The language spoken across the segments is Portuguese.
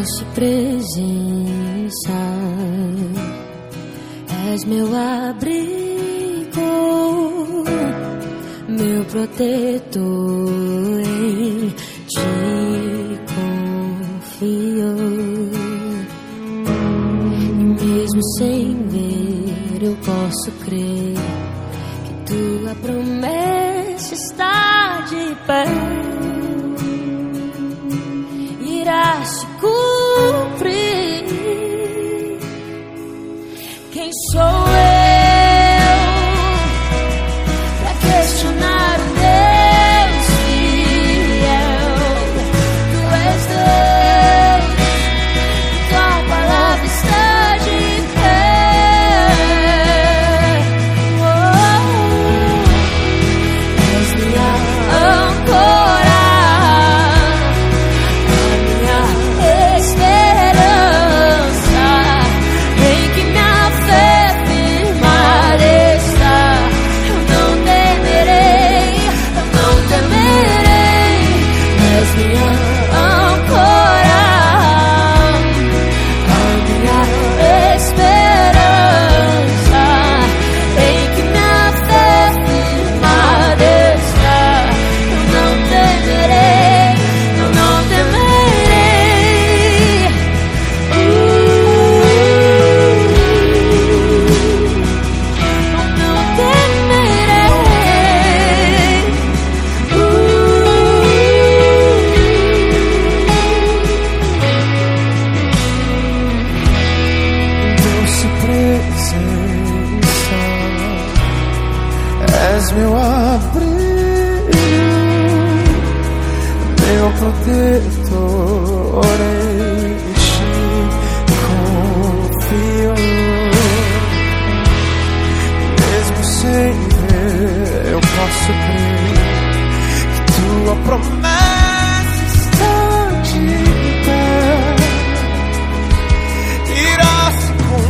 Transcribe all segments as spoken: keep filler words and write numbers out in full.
doce presença, és meu abrigo, meu protetor, em ti confio. E mesmo sem ver eu posso crer que tua promessa está de pé, irá se cumprir. Quem sou eu pra questionar um Deus fiel? Tu és Deus, tua palavra está de pé. Oh, és minha âncora, és meu abrigo, meu protetor, em ti confio. Mesmo sem ver eu posso crer que tua promessa está de pé, irá se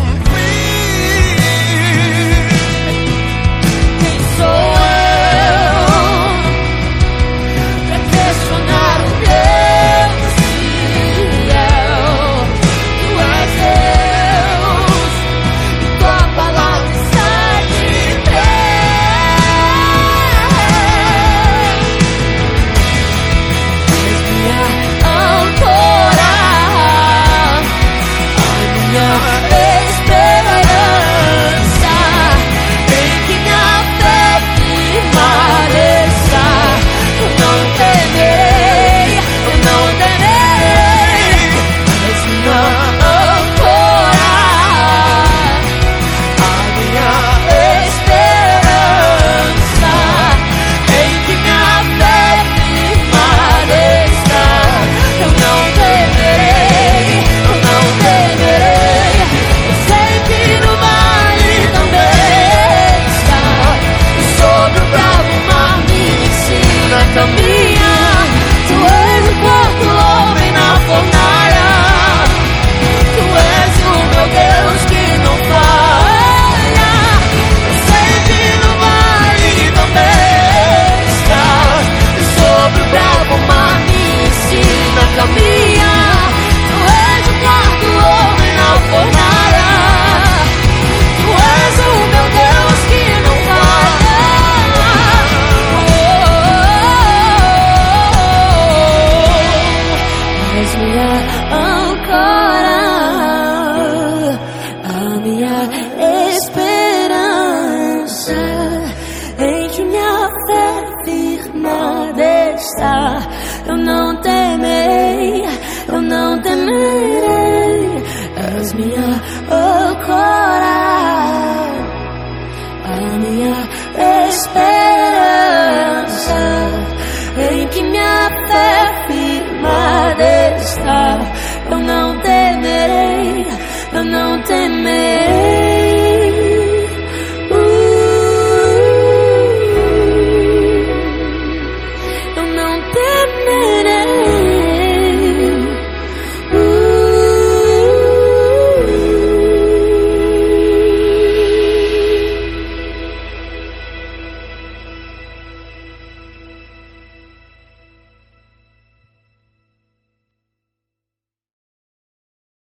eu não temerei, eu não temerei. És minha âncora, a minha esperança, em que minha fé firmada está. Eu não temerei, eu não temerei.